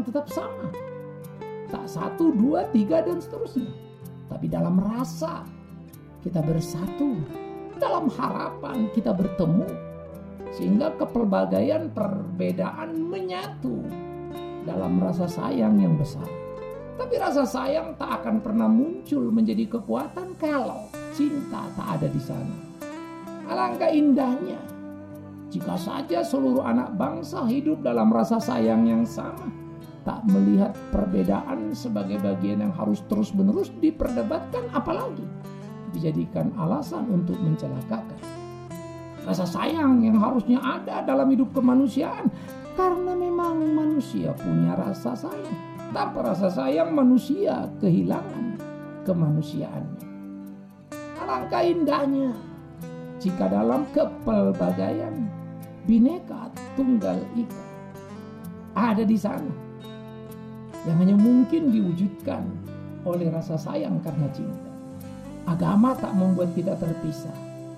tetap sama. Tak 1, 2, 3 dan seterusnya. Tapi dalam rasa kita bersatu, dalam harapan kita bertemu, sehingga kepelbagaian perbedaan menyatu dalam rasa sayang yang besar. Tapi rasa sayang tak akan pernah muncul menjadi kekuatan kalau cinta tak ada di sana. Alangkah indahnya jika saja seluruh anak bangsa hidup dalam rasa sayang yang sama, tak melihat perbedaan sebagai bagian yang harus terus-menerus diperdebatkan, apalagi dijadikan alasan untuk mencelakakan. Rasa sayang yang harusnya ada dalam hidup kemanusiaan, karena memang manusia punya rasa sayang. Tanpa rasa sayang manusia kehilangan kemanusiaannya. Alangkah indahnya jika dalam kepelbagaian Bhinneka Tunggal Ika ada di sana, yang hanya mungkin diwujudkan oleh rasa sayang karena cinta. Agama tak membuat kita terpisah.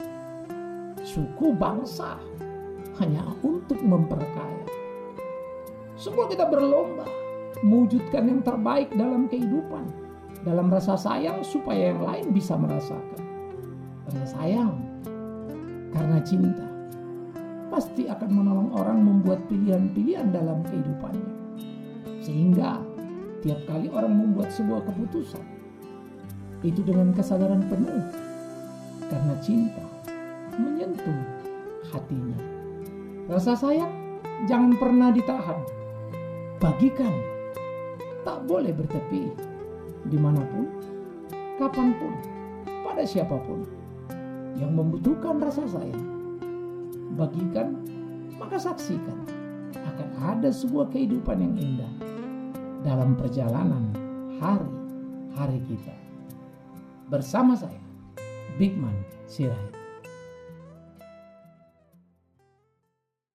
Suku bangsa hanya untuk memperkaya. Semua kita berlomba mewujudkan yang terbaik dalam kehidupan, dalam rasa sayang supaya yang lain bisa merasakan. Rasa sayang karena cinta pasti akan menolong orang membuat pilihan-pilihan dalam kehidupannya. Sehingga tiap kali orang membuat sebuah keputusan, itu dengan kesadaran penuh, karena cinta menyentuh hatinya. Rasa sayang jangan pernah ditahan, bagikan, tak boleh bertepi, dimanapun, kapanpun, pada siapapun yang membutuhkan rasa sayang. Bagikan, maka saksikan akan ada sebuah kehidupan yang indah dalam perjalanan hari-hari kita. Bersama saya, Bigman Sirait.